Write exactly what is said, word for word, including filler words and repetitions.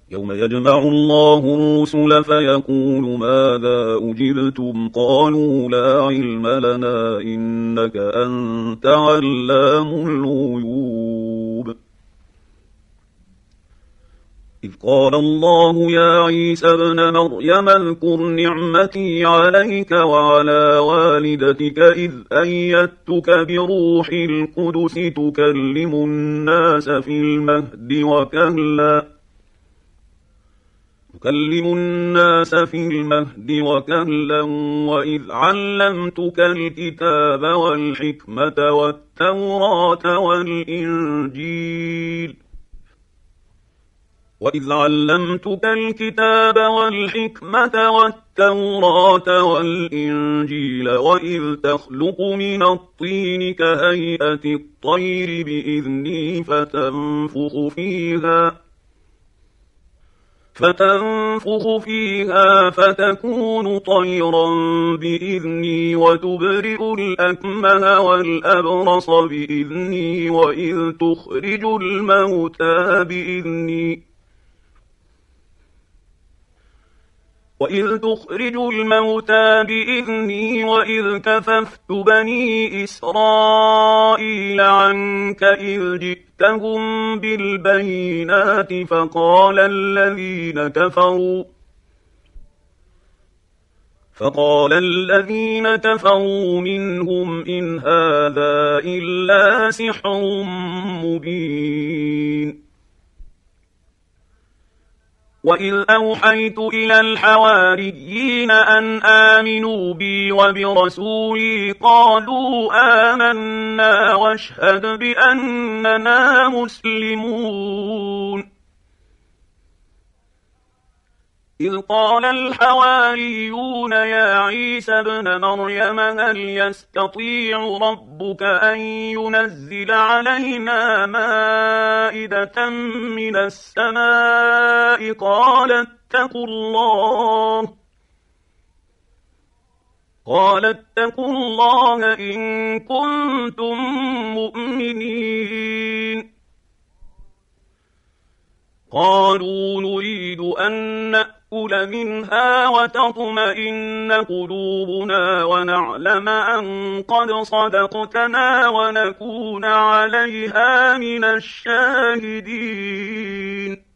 يوم يجمع الله الرسل فيقول ماذا أجبتم قالوا لا علم لنا إنك أنت علام الغيوب إذ قال الله يا عيسى ابن مريم اذكر نعمتي عليك وعلى والدتك إذ أيدتك بروح القدس تكلم الناس في المهد وكهلا تكلم الناس في المهد وكهلا وإذ علمتك الكتاب والحكمة والتوراة والإنجيل وإذ علمتك الكتاب والحكمة والتوراة والإنجيل وإذ تخلق من الطين كهيئة الطير بإذني فتنفخ فيها فتنفخ فيها فتكون طيرا بإذني وتبرئ الأكمه والأبرص بإذني وإذ تخرج الموتى بإذني وإذ تخرج الموتى بإذني وإذ كففت بني إسرائيل عنك إذ جئتهم بالبينات فقال الذين كفروا فقال الذين كفروا منهم إن هذا إلا سحر مبين وإذ أوحيت إلى الحواريين أن آمنوا بي وبرسولي قالوا آمنا واشهد بأننا مسلمون إذ قال الحواريون يا عيسى ابن مريم هل يستطيع ربك أن ينزل علينا مائدة من السماء قال اتقوا الله قال اتقوا الله إن كنتم مؤمنين قالوا نريد أن نأكل منها وتطمئن قلوبنا ونعلم أن قد صدقتنا ونكون عليها من الشاهدين